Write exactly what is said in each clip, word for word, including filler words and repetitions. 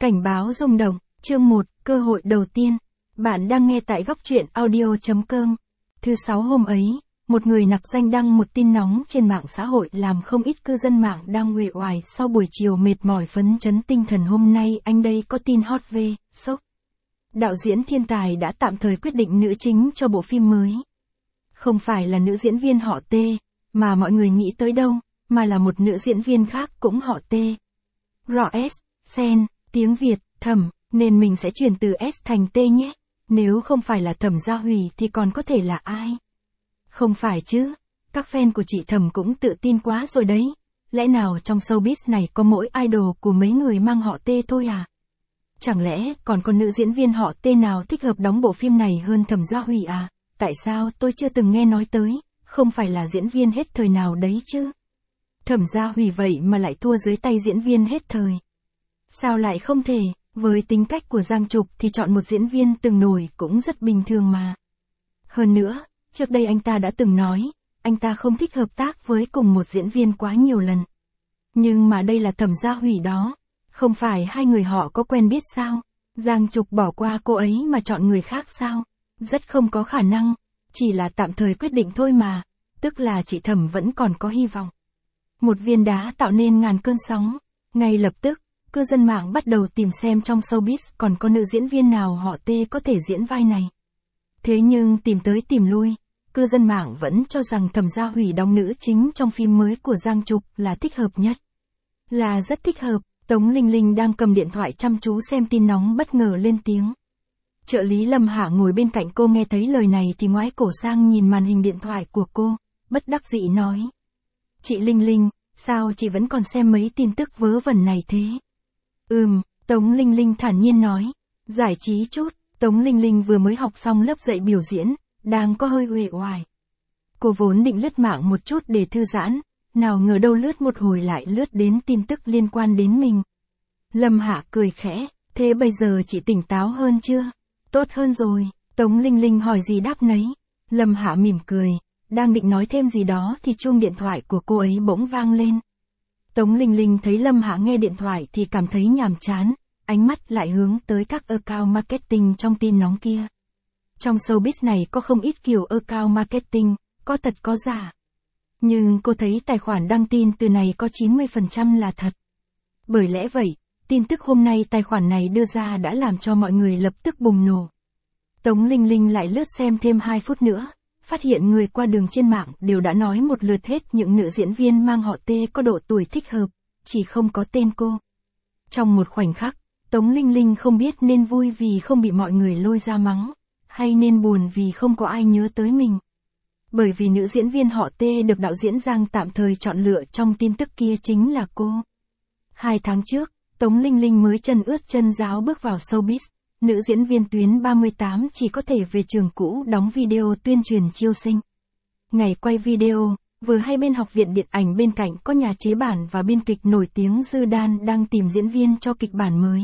Cảnh báo rung động, chương một, cơ hội đầu tiên. Bạn đang nghe tại góc truyện audio chấm com. Thứ sáu hôm ấy, một người nặc danh đăng một tin nóng trên mạng xã hội làm không ít cư dân mạng đang uể oải sau buổi chiều mệt mỏi phấn chấn tinh thần hôm nay. Anh đây có tin hot về, sốc. Đạo diễn thiên tài đã tạm thời quyết định nữ chính cho bộ phim mới. Không phải là nữ diễn viên họ T, mà mọi người nghĩ tới đâu, mà là một nữ diễn viên khác cũng họ T. R.S. Sen, tiếng Việt, Thẩm, nên mình sẽ chuyển từ S thành T nhé. Nếu không phải là Thẩm Gia Hủy thì còn có thể là ai? Không phải chứ, các fan của chị Thẩm cũng tự tin quá rồi đấy. Lẽ nào trong showbiz này có mỗi idol của mấy người mang họ T thôi à? Chẳng lẽ còn có nữ diễn viên họ T nào thích hợp đóng bộ phim này hơn Thẩm Gia Hủy à? Tại sao tôi chưa từng nghe nói tới, không phải là diễn viên hết thời nào đấy chứ? Thẩm Gia Hủy vậy mà lại thua dưới tay diễn viên hết thời. Sao lại không thể, với tính cách của Giang Trục thì chọn một diễn viên từng nổi cũng rất bình thường mà. Hơn nữa, trước đây anh ta đã từng nói, anh ta không thích hợp tác với cùng một diễn viên quá nhiều lần. Nhưng mà đây là Thẩm Gia Hủy đó, không phải hai người họ có quen biết sao? Giang Trục bỏ qua cô ấy mà chọn người khác sao? Rất không có khả năng, chỉ là tạm thời quyết định thôi mà, tức là chị Thẩm vẫn còn có hy vọng. Một viên đá tạo nên ngàn cơn sóng, ngay lập tức, cư dân mạng bắt đầu tìm xem trong showbiz còn có nữ diễn viên nào họ T có thể diễn vai này. Thế nhưng tìm tới tìm lui, cư dân mạng vẫn cho rằng Thẩm Gia Hủy đóng nữ chính trong phim mới của Giang Trục là thích hợp nhất. Là rất thích hợp. Tống Linh Linh đang cầm điện thoại chăm chú xem tin nóng bất ngờ lên tiếng. Trợ lý Lâm Hạ ngồi bên cạnh cô nghe thấy lời này thì ngoái cổ sang nhìn màn hình điện thoại của cô, bất đắc dĩ nói. Chị Linh Linh, sao chị vẫn còn xem mấy tin tức vớ vẩn này thế? Ừm, Tống Linh Linh thản nhiên nói. Giải trí chút, Tống Linh Linh vừa mới học xong lớp dạy biểu diễn, đang có hơi uể oải. Cô vốn định lướt mạng một chút để thư giãn, nào ngờ đâu lướt một hồi lại lướt đến tin tức liên quan đến mình. Lâm Hạ cười khẽ, thế bây giờ chị tỉnh táo hơn chưa? Tốt hơn rồi, Tống Linh Linh hỏi gì đáp nấy. Lâm Hạ mỉm cười, đang định nói thêm gì đó thì chuông điện thoại của cô ấy bỗng vang lên. Tống Linh Linh thấy Lâm Hạ nghe điện thoại thì cảm thấy nhàm chán, ánh mắt lại hướng tới các account marketing trong tin nóng kia. Trong showbiz này có không ít kiểu account marketing, có thật có giả. Nhưng cô thấy tài khoản đăng tin từ này có chín mươi phần trăm là thật. Bởi lẽ vậy, tin tức hôm nay tài khoản này đưa ra đã làm cho mọi người lập tức bùng nổ. Tống Linh Linh lại lướt xem thêm hai phút nữa, phát hiện người qua đường trên mạng đều đã nói một lượt hết những nữ diễn viên mang họ T có độ tuổi thích hợp, chỉ không có tên cô. Trong một khoảnh khắc, Tống Linh Linh không biết nên vui vì không bị mọi người lôi ra mắng, hay nên buồn vì không có ai nhớ tới mình. Bởi vì nữ diễn viên họ T được đạo diễn Giang tạm thời chọn lựa trong tin tức kia chính là cô. Hai tháng trước, Tống Linh Linh mới chân ướt chân ráo bước vào showbiz, nữ diễn viên tuyến ba mươi tám chỉ có thể về trường cũ đóng video tuyên truyền chiêu sinh. Ngày quay video, vừa hay bên học viện điện ảnh bên cạnh có nhà chế bản và biên kịch nổi tiếng Dư Đan đang tìm diễn viên cho kịch bản mới.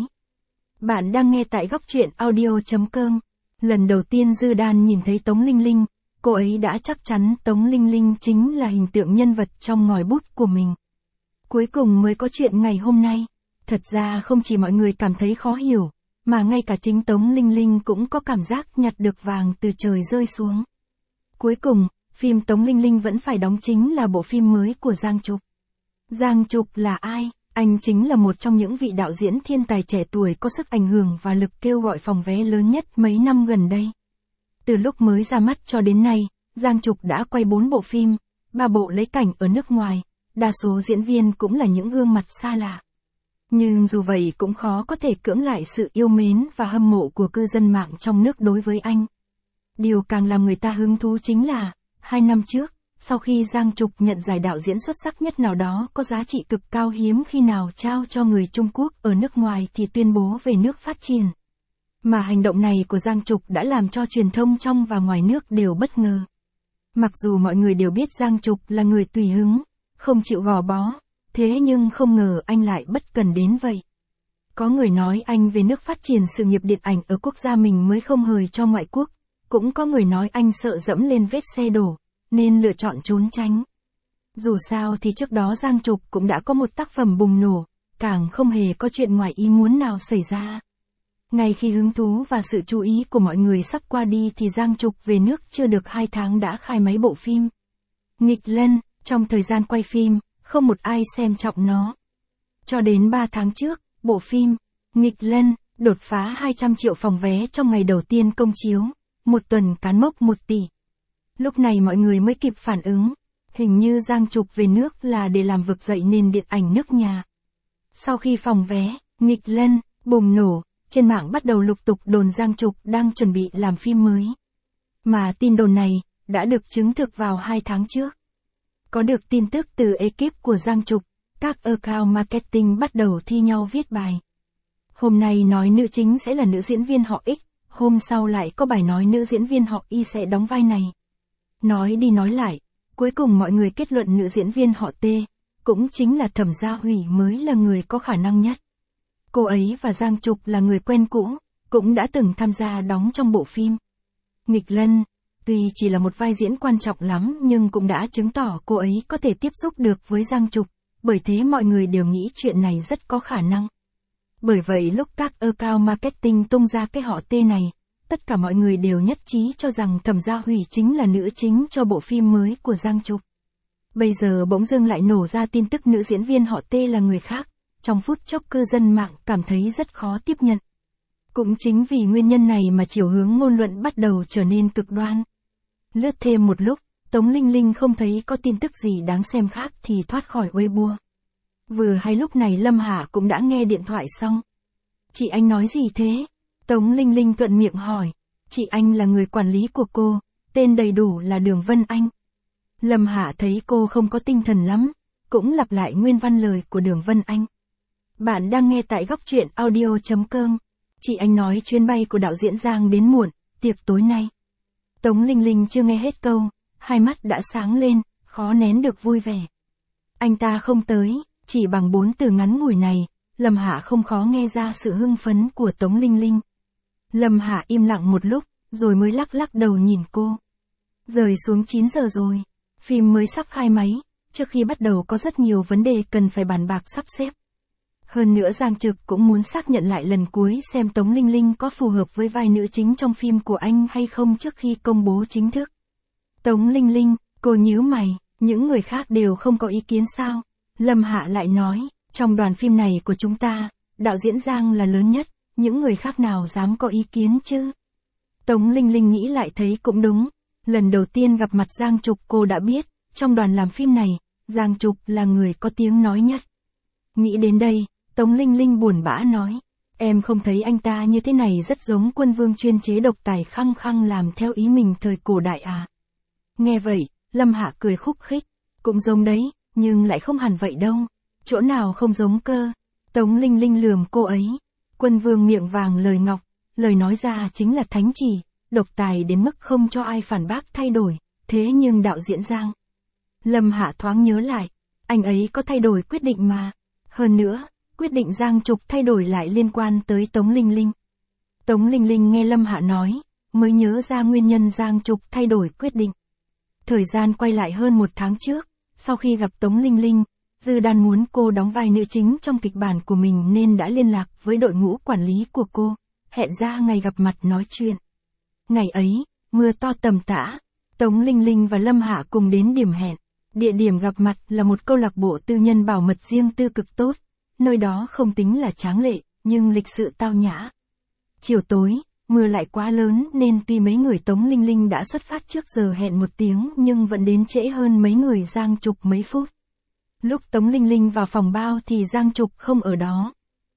Bạn đang nghe tại góc truyện audio chấm com. Lần đầu tiên Dư Đan nhìn thấy Tống Linh Linh, cô ấy đã chắc chắn Tống Linh Linh chính là hình tượng nhân vật trong ngòi bút của mình. Cuối cùng mới có chuyện ngày hôm nay. Thật ra không chỉ mọi người cảm thấy khó hiểu, mà ngay cả chính Tống Linh Linh cũng có cảm giác nhặt được vàng từ trời rơi xuống. Cuối cùng, phim Tống Linh Linh vẫn phải đóng chính là bộ phim mới của Giang Trục. Giang Trục là ai? Anh chính là một trong những vị đạo diễn thiên tài trẻ tuổi có sức ảnh hưởng và lực kêu gọi phòng vé lớn nhất mấy năm gần đây. Từ lúc mới ra mắt cho đến nay, Giang Trục đã quay bốn bộ phim, ba bộ lấy cảnh ở nước ngoài, đa số diễn viên cũng là những gương mặt xa lạ. Nhưng dù vậy cũng khó có thể cưỡng lại sự yêu mến và hâm mộ của cư dân mạng trong nước đối với anh. Điều càng làm người ta hứng thú chính là, hai năm trước, sau khi Giang Trục nhận giải đạo diễn xuất sắc nhất nào đó có giá trị cực cao hiếm khi nào trao cho người Trung Quốc ở nước ngoài thì tuyên bố về nước phát triển. Mà hành động này của Giang Trục đã làm cho truyền thông trong và ngoài nước đều bất ngờ. Mặc dù mọi người đều biết Giang Trục là người tùy hứng, không chịu gò bó, thế nhưng không ngờ anh lại bất cần đến vậy. Có người nói anh về nước phát triển sự nghiệp điện ảnh ở quốc gia mình mới không hời cho ngoại quốc, cũng có người nói anh sợ dẫm lên vết xe đổ, nên lựa chọn trốn tránh. Dù sao thì trước đó Giang Trục cũng đã có một tác phẩm bùng nổ, càng không hề có chuyện ngoài ý muốn nào xảy ra. Ngay khi hứng thú và sự chú ý của mọi người sắp qua đi thì Giang Trục về nước chưa được hai tháng đã khai máy bộ phim Nghịch Lân. Trong thời gian quay phim, không một ai xem trọng nó. Cho đến ba tháng trước, bộ phim Nghịch Lân đột phá hai trăm triệu phòng vé trong ngày đầu tiên công chiếu, một tuần cán mốc một tỷ. Lúc này mọi người mới kịp phản ứng, hình như Giang Trục về nước là để làm vực dậy nền điện ảnh nước nhà. Sau khi phòng vé Nghịch Lân bùng nổ, trên mạng bắt đầu lục tục đồn Giang Trục đang chuẩn bị làm phim mới. Mà tin đồn này đã được chứng thực vào hai tháng trước. Có được tin tức từ ekip của Giang Trục, các account marketing bắt đầu thi nhau viết bài. Hôm nay nói nữ chính sẽ là nữ diễn viên họ X, hôm sau lại có bài nói nữ diễn viên họ Y sẽ đóng vai này. Nói đi nói lại, cuối cùng mọi người kết luận nữ diễn viên họ T, cũng chính là Thẩm Gia Hủy mới là người có khả năng nhất. Cô ấy và Giang Trục là người quen cũ, cũng đã từng tham gia đóng trong bộ phim Nghịch Lân. Tuy chỉ là một vai diễn quan trọng lắm nhưng cũng đã chứng tỏ cô ấy có thể tiếp xúc được với Giang Trục, bởi thế mọi người đều nghĩ chuyện này rất có khả năng. Bởi vậy lúc các account marketing tung ra cái họ tên này, tất cả mọi người đều nhất trí cho rằng Thẩm Gia Hủy chính là nữ chính cho bộ phim mới của Giang Trục. Bây giờ bỗng dưng lại nổ ra tin tức nữ diễn viên họ T là người khác, trong phút chốc cư dân mạng cảm thấy rất khó tiếp nhận. Cũng chính vì nguyên nhân này mà chiều hướng ngôn luận bắt đầu trở nên cực đoan. Lướt thêm một lúc, Tống Linh Linh không thấy có tin tức gì đáng xem khác thì thoát khỏi Weibo. Vừa hay lúc này Lâm Hạ cũng đã nghe điện thoại xong. Chị anh nói gì thế? Tống Linh Linh thuận miệng hỏi. Chị anh là người quản lý của cô, tên đầy đủ là Đường Vân Anh. Lâm Hạ thấy cô không có tinh thần lắm, cũng lặp lại nguyên văn lời của Đường Vân Anh. Bạn đang nghe tại góc truyện audio chấm com. Chị anh nói chuyến bay của đạo diễn Giang đến muộn, tiệc tối nay. Tống Linh Linh chưa nghe hết câu, hai mắt đã sáng lên, khó nén được vui vẻ. Anh ta không tới, chỉ bằng bốn từ ngắn ngủi này, Lâm Hạ không khó nghe ra sự hưng phấn của Tống Linh Linh. Lâm Hạ im lặng một lúc, rồi mới lắc lắc đầu nhìn cô. Rời xuống chín giờ rồi, phim mới sắp khai máy, trước khi bắt đầu có rất nhiều vấn đề cần phải bàn bạc sắp xếp. Hơn nữa Giang Trục cũng muốn xác nhận lại lần cuối xem Tống Linh Linh có phù hợp với vai nữ chính trong phim của anh hay không trước khi công bố chính thức. Tống Linh Linh, cô nhíu mày, những người khác đều không có ý kiến sao? Lâm Hạ lại nói, trong đoàn phim này của chúng ta, đạo diễn Giang là lớn nhất, những người khác nào dám có ý kiến chứ? Tống Linh Linh nghĩ lại thấy cũng đúng, lần đầu tiên gặp mặt Giang Trục cô đã biết, trong đoàn làm phim này, Giang Trục là người có tiếng nói nhất. Nghĩ đến đây, Tống Linh Linh buồn bã nói, em không thấy anh ta như thế này rất giống quân vương chuyên chế độc tài khăng khăng làm theo ý mình thời cổ đại à? Nghe vậy, Lâm Hạ cười khúc khích, cũng giống đấy, nhưng lại không hẳn vậy đâu, chỗ nào không giống cơ? Tống Linh Linh lườm cô ấy, quân vương miệng vàng lời ngọc, lời nói ra chính là thánh chỉ, độc tài đến mức không cho ai phản bác thay đổi, thế nhưng đạo diễn Giang. Lâm Hạ thoáng nhớ lại, anh ấy có thay đổi quyết định mà, hơn nữa, quyết định Giang Trục thay đổi lại liên quan tới Tống Linh Linh. Tống Linh Linh nghe Lâm Hạ nói, mới nhớ ra nguyên nhân Giang Trục thay đổi quyết định. Thời gian quay lại hơn một tháng trước, sau khi gặp Tống Linh Linh, Dư Đan muốn cô đóng vai nữ chính trong kịch bản của mình nên đã liên lạc với đội ngũ quản lý của cô, hẹn ra ngày gặp mặt nói chuyện. Ngày ấy, mưa to tầm tã, Tống Linh Linh và Lâm Hạ cùng đến điểm hẹn. Địa điểm gặp mặt là một câu lạc bộ tư nhân bảo mật riêng tư cực tốt, nơi đó không tính là tráng lệ, nhưng lịch sự tao nhã. Chiều tối, mưa lại quá lớn nên tuy mấy người Tống Linh Linh đã xuất phát trước giờ hẹn một tiếng nhưng vẫn đến trễ hơn mấy người Giang Trục mấy phút. Lúc Tống Linh Linh vào phòng bao thì Giang Trục không ở đó.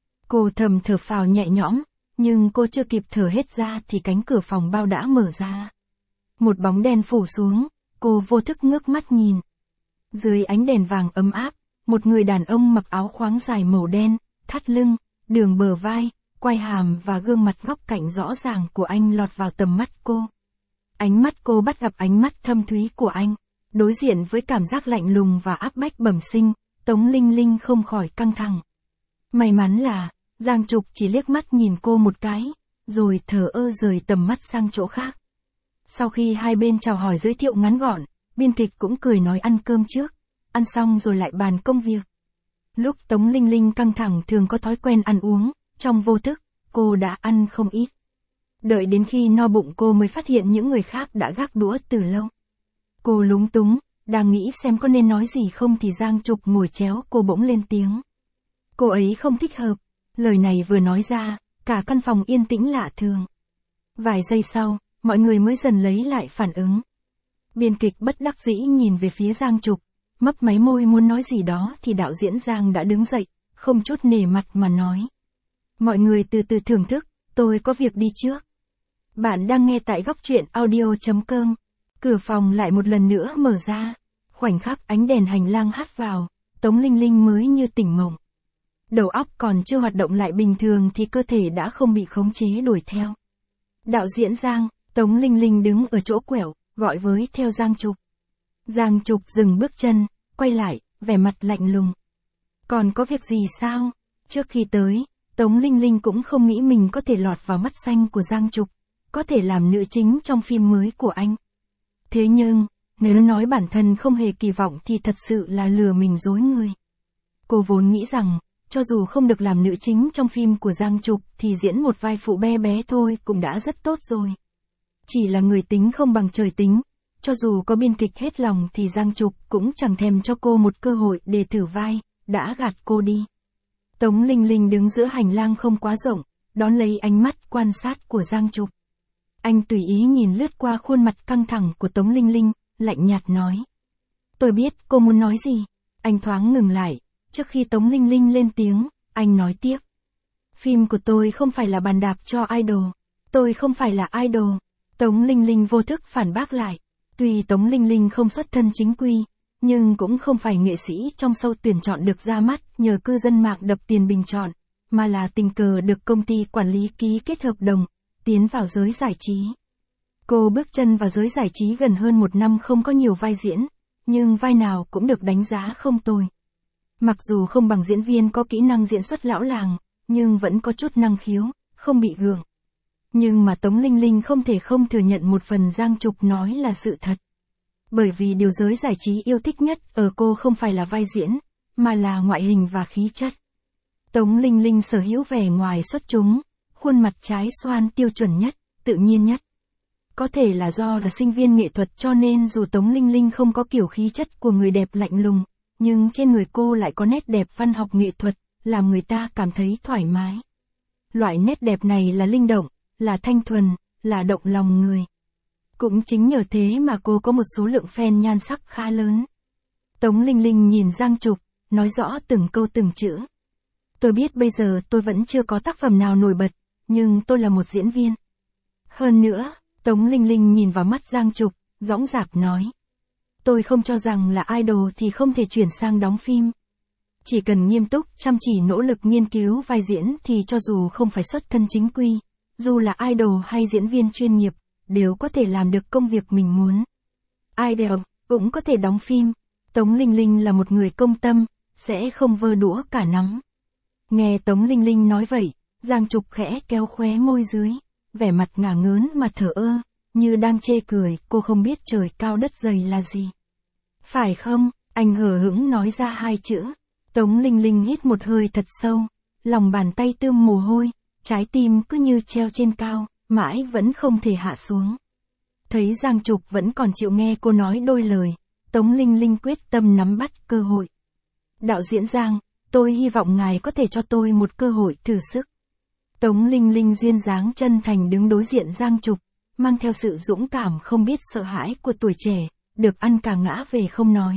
Cô thầm thở phào nhẹ nhõm, nhưng cô chưa kịp thở hết ra thì cánh cửa phòng bao đã mở ra. Một bóng đen phủ xuống, cô vô thức ngước mắt nhìn. Dưới ánh đèn vàng ấm áp, một người đàn ông mặc áo khoáng dài màu đen, thắt lưng, đường bờ vai, quai hàm và gương mặt góc cạnh rõ ràng của anh lọt vào tầm mắt cô. Ánh mắt cô bắt gặp ánh mắt thâm thúy của anh, đối diện với cảm giác lạnh lùng và áp bách bẩm sinh, Tống Linh Linh không khỏi căng thẳng. May mắn là, Giang Trục chỉ liếc mắt nhìn cô một cái, rồi thờ ơ rời tầm mắt sang chỗ khác. Sau khi hai bên chào hỏi giới thiệu ngắn gọn, biên kịch cũng cười nói ăn cơm trước, ăn xong rồi lại bàn công việc. Lúc Tống Linh Linh căng thẳng thường có thói quen ăn uống, trong vô thức, cô đã ăn không ít. Đợi đến khi no bụng cô mới phát hiện những người khác đã gác đũa từ lâu. Cô lúng túng, đang nghĩ xem có nên nói gì không thì Giang Trục ngồi chéo cô bỗng lên tiếng. Cô ấy không thích hợp. Lời này vừa nói ra, cả căn phòng yên tĩnh lạ thường. Vài giây sau, mọi người mới dần lấy lại phản ứng. Biên kịch bất đắc dĩ nhìn về phía Giang Trục, mấp máy môi muốn nói gì đó thì đạo diễn Giang đã đứng dậy, không chút nể mặt mà nói. Mọi người từ từ thưởng thức, tôi có việc đi trước. Bạn đang nghe tại góc truyện audio chấm com. Cửa phòng lại một lần nữa mở ra. Khoảnh khắc ánh đèn hành lang hắt vào, Tống Linh Linh mới như tỉnh mộng. Đầu óc còn chưa hoạt động lại bình thường thì cơ thể đã không bị khống chế đuổi theo. Đạo diễn Giang, Tống Linh Linh đứng ở chỗ quẹo, gọi với theo Giang Trục. Giang Trục dừng bước chân, quay lại, vẻ mặt lạnh lùng. Còn có việc gì sao? Trước khi tới, Tống Linh Linh cũng không nghĩ mình có thể lọt vào mắt xanh của Giang Trục, có thể làm nữ chính trong phim mới của anh. Thế nhưng, nếu nói bản thân không hề kỳ vọng thì thật sự là lừa mình dối người. Cô vốn nghĩ rằng, cho dù không được làm nữ chính trong phim của Giang Trục thì diễn một vai phụ bé bé thôi cũng đã rất tốt rồi. Chỉ là người tính không bằng trời tính, cho dù có biên kịch hết lòng thì Giang Trục cũng chẳng thèm cho cô một cơ hội để thử vai, đã gạt cô đi. Tống Linh Linh đứng giữa hành lang không quá rộng, đón lấy ánh mắt quan sát của Giang Trục. Anh tùy ý nhìn lướt qua khuôn mặt căng thẳng của Tống Linh Linh, lạnh nhạt nói. Tôi biết cô muốn nói gì. Anh thoáng ngừng lại, trước khi Tống Linh Linh lên tiếng, anh nói tiếp. Phim của tôi không phải là bàn đạp cho idol. Tôi không phải là idol. Tống Linh Linh vô thức phản bác lại. Tuy Tống Linh Linh không xuất thân chính quy, nhưng cũng không phải nghệ sĩ trong show tuyển chọn được ra mắt nhờ cư dân mạng đập tiền bình chọn, mà là tình cờ được công ty quản lý ký kết hợp đồng, tiến vào giới giải trí. Cô bước chân vào giới giải trí gần hơn một năm không có nhiều vai diễn, nhưng vai nào cũng được đánh giá không tồi. Mặc dù không bằng diễn viên có kỹ năng diễn xuất lão làng, nhưng vẫn có chút năng khiếu, không bị gượng. Nhưng mà Tống Linh Linh không thể không thừa nhận một phần Giang Trục nói là sự thật. Bởi vì điều giới giải trí yêu thích nhất ở cô không phải là vai diễn, mà là ngoại hình và khí chất. Tống Linh Linh sở hữu vẻ ngoài xuất chúng, khuôn mặt trái xoan tiêu chuẩn nhất, tự nhiên nhất. Có thể là do là sinh viên nghệ thuật cho nên dù Tống Linh Linh không có kiểu khí chất của người đẹp lạnh lùng, nhưng trên người cô lại có nét đẹp văn học nghệ thuật, làm người ta cảm thấy thoải mái. Loại nét đẹp này là linh động, là thanh thuần, là động lòng người. Cũng chính nhờ thế mà cô có một số lượng fan nhan sắc khá lớn. Tống Linh Linh nhìn Giang Trục, nói rõ từng câu từng chữ. Tôi biết bây giờ tôi vẫn chưa có tác phẩm nào nổi bật, nhưng tôi là một diễn viên. Hơn nữa, Tống Linh Linh nhìn vào mắt Giang Trục, dõng dạc nói. Tôi không cho rằng là idol thì không thể chuyển sang đóng phim. Chỉ cần nghiêm túc, chăm chỉ nỗ lực nghiên cứu vai diễn thì cho dù không phải xuất thân chính quy, dù là idol hay diễn viên chuyên nghiệp, đều có thể làm được công việc mình muốn. Idol cũng có thể đóng phim. Tống Linh Linh là một người công tâm, sẽ không vơ đũa cả nắm. Nghe Tống Linh Linh nói vậy, Giang Trục khẽ kéo khóe môi dưới, vẻ mặt ngả ngớn mà thở ơ, như đang chê cười, cô không biết trời cao đất dày là gì. Phải không? Anh hờ hững nói ra hai chữ. Tống Linh Linh hít một hơi thật sâu, lòng bàn tay tươm mồ hôi, trái tim cứ như treo trên cao, mãi vẫn không thể hạ xuống. Thấy Giang Trục vẫn còn chịu nghe cô nói đôi lời, Tống Linh Linh quyết tâm nắm bắt cơ hội. Đạo diễn Giang, tôi hy vọng ngài có thể cho tôi một cơ hội thử sức. Tống Linh Linh duyên dáng chân thành đứng đối diện Giang Trục, mang theo sự dũng cảm không biết sợ hãi của tuổi trẻ, được ăn cả ngã về không nói.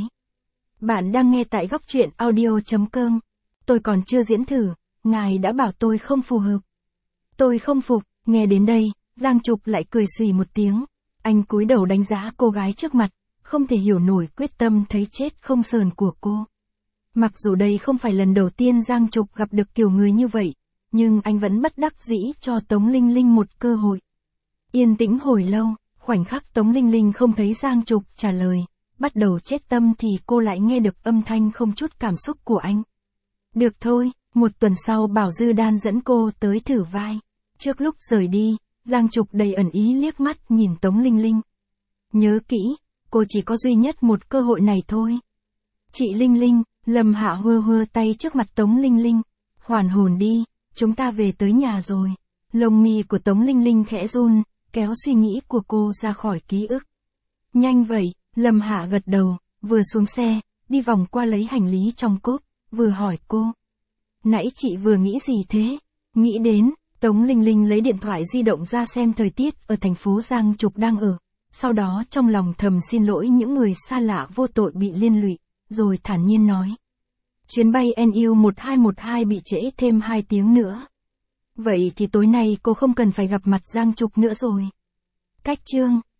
Bạn đang nghe tại góc truyện audio chấm com. Tôi còn chưa diễn thử, ngài đã bảo tôi không phù hợp. Tôi không phục. Nghe đến đây, Giang Trục lại cười xùy một tiếng. Anh cúi đầu đánh giá cô gái trước mặt, không thể hiểu nổi quyết tâm thấy chết không sờn của cô. Mặc dù đây không phải lần đầu tiên Giang Trục gặp được kiểu người như vậy, nhưng anh vẫn bất đắc dĩ cho Tống Linh Linh một cơ hội. Yên tĩnh hồi lâu, khoảnh khắc Tống Linh Linh không thấy Giang Trục trả lời, bắt đầu chết tâm thì cô lại nghe được âm thanh không chút cảm xúc của anh. Được thôi, một tuần sau Bảo Dư Đan dẫn cô tới thử vai. Trước lúc rời đi, Giang Trục đầy ẩn ý liếc mắt nhìn Tống Linh Linh. Nhớ kỹ, cô chỉ có duy nhất một cơ hội này thôi. Chị Linh Linh, Lâm Hạ hơ hơ tay trước mặt Tống Linh Linh. Hoàn hồn đi, chúng ta về tới nhà rồi. Lông mi của Tống Linh Linh khẽ run, kéo suy nghĩ của cô ra khỏi ký ức. Nhanh vậy, Lâm Hạ gật đầu, vừa xuống xe, đi vòng qua lấy hành lý trong cốp, vừa hỏi cô. Nãy chị vừa nghĩ gì thế? Nghĩ đến, Tống Linh Linh lấy điện thoại di động ra xem thời tiết ở thành phố Giang Trục đang ở. Sau đó trong lòng thầm xin lỗi những người xa lạ vô tội bị liên lụy, rồi thản nhiên nói. Chuyến bay en u một hai một hai bị trễ thêm hai tiếng nữa. Vậy thì tối nay cô không cần phải gặp mặt Giang Trục nữa rồi. Cách chương